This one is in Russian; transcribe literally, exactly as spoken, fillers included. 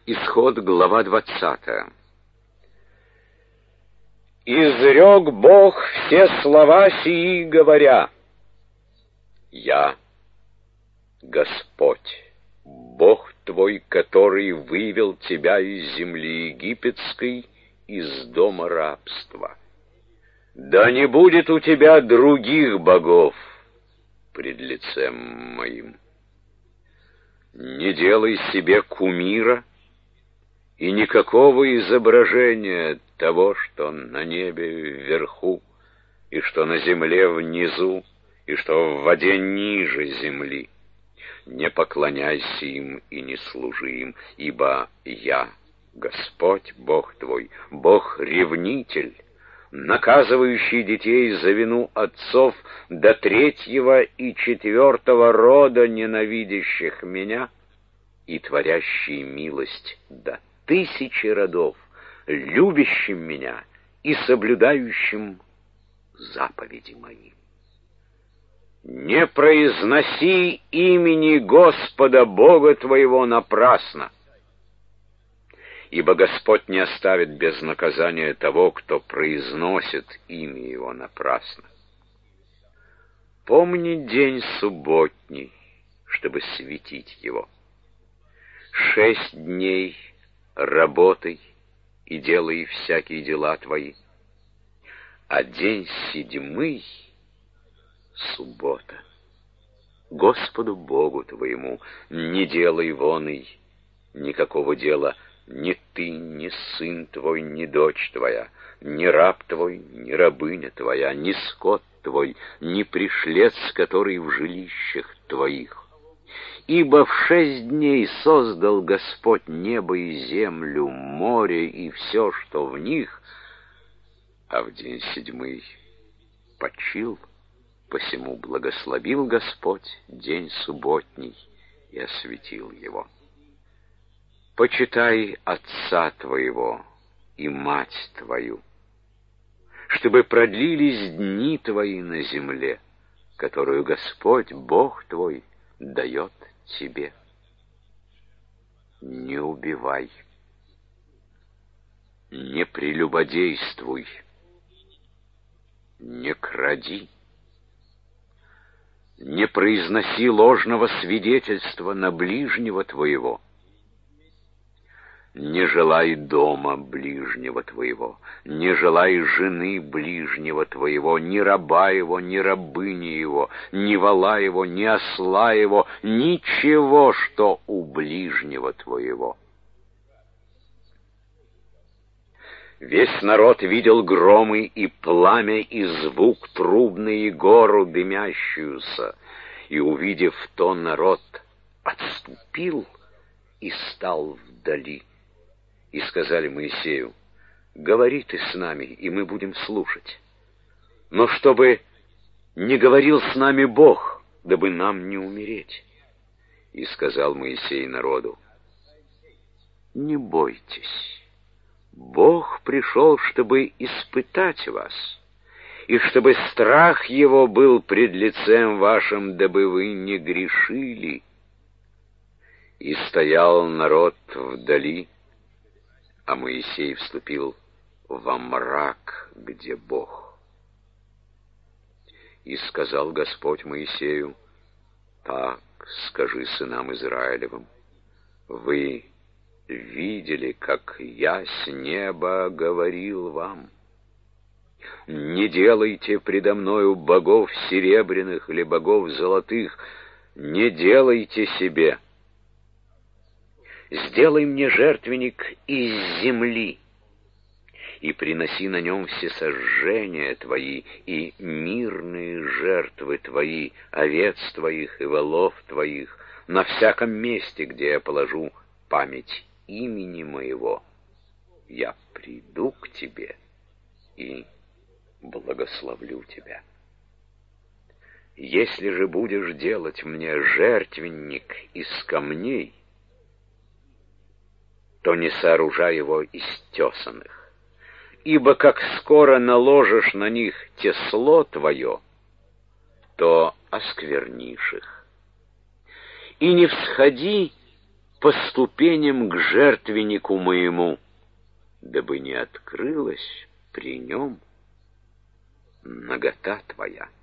Исход, глава двадцатая. «Изрек Бог все слова сии, говоря: Я, Господь, Бог твой, который вывел тебя из земли египетской, из дома рабства. Да не будет у тебя других богов пред лицем моим. Не делай себе кумира и никакого изображения того, что на небе вверху, и что на земле внизу, и что в воде ниже земли. Не поклоняйся им и не служи им, ибо я, Господь Бог твой, Бог-ревнитель, наказывающий детей за вину отцов до третьего и четвертого рода ненавидящих меня, и творящий милость до тысячи родов, любящим меня и соблюдающим заповеди мои. Не произноси имени Господа Бога твоего напрасно, ибо Господь не оставит без наказания того, кто произносит имя его напрасно. Помни день субботний, чтобы светить его. Шесть дней работай и делай всякие дела твои, а день седьмый — суббота. Господу Богу твоему не делай воной никакого дела, ни ты, ни сын твой, ни дочь твоя, ни раб твой, ни рабыня твоя, ни скот твой, ни пришлец, который в жилищах твоих. Ибо в шесть дней создал Господь небо и землю, море и все, что в них, а в день седьмый почил. Посему благословил Господь день субботний и осветил его. Почитай отца твоего и мать твою, чтобы продлились дни твои на земле, которую Господь Бог твой дает тебе. Не убивай, не прелюбодействуй, не кради, не произноси ложного свидетельства на ближнего твоего, не желай дома ближнего твоего, не желай жены ближнего твоего, ни раба его, ни рабыни его, ни вола его, ни осла его, ничего, что у ближнего твоего. Весь народ видел громы и пламя, и звук трубный, и гору дымящуюся, и, увидев то, народ отступил и стал вдали. И сказали Моисею: говори ты с нами, и мы будем слушать. Но чтобы не говорил с нами Бог, дабы нам не умереть. И сказал Моисей народу: не бойтесь, Бог пришел, чтобы испытать вас, и чтобы страх его был пред лицем вашим, дабы вы не грешили. И стоял народ вдали, а Моисей вступил во мрак, где Бог. И сказал Господь Моисею: так скажи сынам Израилевым: вы видели, как я с неба говорил вам: не делайте предо мною богов серебряных или богов золотых, не делайте себе. Сделай мне жертвенник из земли, и приноси на нем все сожжения твои и мирные жертвы твои, овец твоих и волов твоих, на всяком месте, где я положу память имени моего. Я приду к тебе и благословлю тебя. Если же будешь делать мне жертвенник из камней, то не сооружай его из тесаных, ибо как скоро наложишь на них тесло твое, то осквернишь их. И не всходи по ступеням к жертвеннику моему, дабы не открылась при нем нагота твоя.